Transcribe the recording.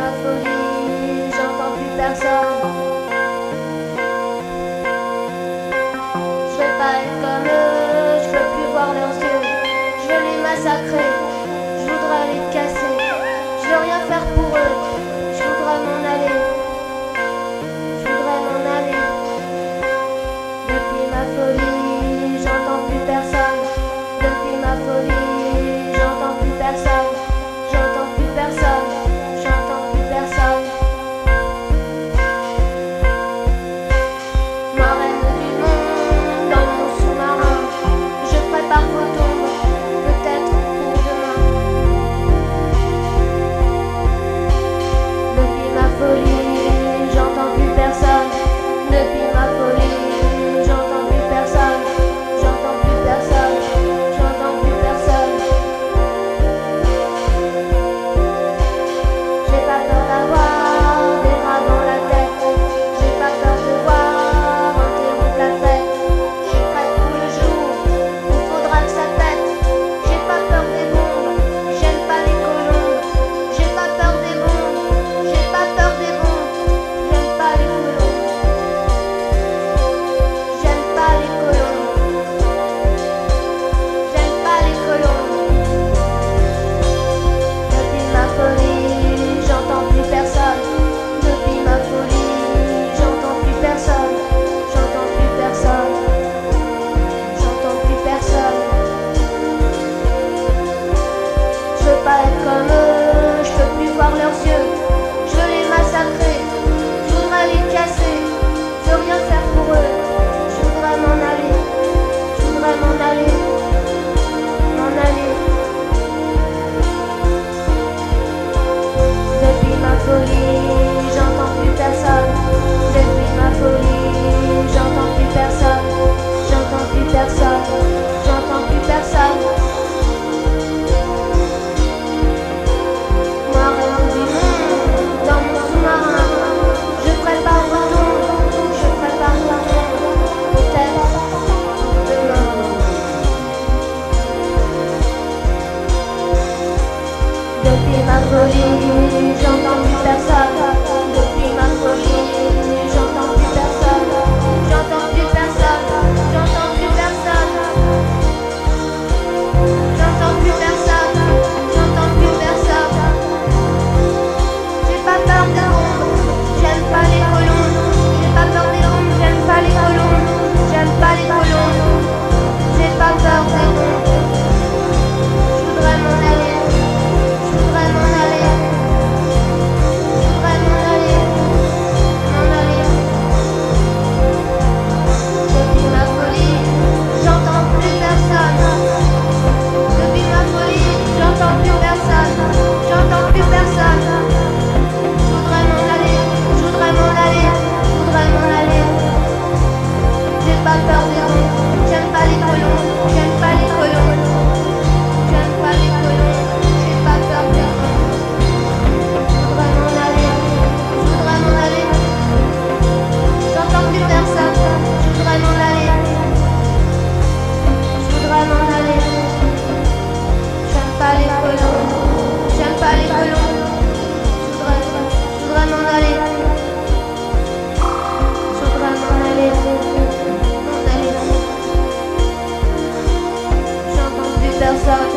ma folie, j'entends plus personne. Je veux pas être comme eux, je veux plus voir leurs yeux. Je veux les massacrer, je voudrais les casser. Je veux rien faire pour eux, je voudrais m'en aller. Je voudrais m'en aller. Depuis ma folie, j'entends plus personne. Depuis ma folie, j'entends plus personne. J'entends plus personne, j'entends plus personne. Marraine du monde dans mon sous-marin, je prépare vos tombes, peut-être pour demain. Depuis ma folie, j'entends plus personne. Depuis ma folie, j'entends plus personne. J'entends plus personne, j'entends plus personne. J'ai pas peur d'avoir des rats dans la tête. J'ai pas peur de voir un terrible la fête. Je suis prête pour le jour où faudra que ça pète. J'ai pas peur des bombes, j'aime pas les colombes. J'ai pas peur des bombes, j'ai pas peur des bombes. J'aime pas les colombes. J'aime pas les colombes. J'aime pas les colombes. Depuis ma folie, j'entends plus personne. Depuis ma folie, j'entends plus personne. J'entends plus personne. J'entends plus personne. Je veux pas être comme eux, je peux plus voir leurs yeux. Je veux les massacrer, je voudrais les casser. Je veux rien faire pour eux, je voudrais m'en aller. Je voudrais m'en aller. M'en aller. Depuis ma folie, j'entends plus personne. Depuis ma folie, j'entends plus personne. J'entends plus personne. J'entends plus personne. Marraine du monde dans mon sous-marin, je prépare vos tombes, je prépare vos tombes, peut-être demain. Depuis ma folie, j'entends plus personne. Depuis ma folie, j'entends plus personne. J'entends plus personne. J'entends plus personne. J'entends plus personne. J'entends plus personne. J'ai pas peur des bombes, j'aime pas les colombes. J'ai pas peur des bombes, j'aime pas les colombes. J'aime pas les colombes. J'ai pas peur des bombes. Je voudrais m'en aller. Je voudrais m'en aller. Je voudrais m'en aller. M'en aller. Depuis ma folie, j'entends plus personne. Depuis ma folie, j'entends plus personne. J'entends plus personne. Je voudrais m'en aller. Je voudrais m'en aller. Je voudrais m'en aller. J'ai pas peur des bombes. J'aime pas les colombes. J'aime pas les colombes. J'aime pas les colombes. J'ai pas peur des bombes. Je voudrais m'en aller. Je voudrais m'en aller. J'entends plus personne. Je voudrais m'en aller. Je voudrais m'en aller. J'aime pas les colombes. J'aime pas les colombes. Je voudrais m'en aller. Je voudrais m'en aller. M'en aller. J'entends plus personne.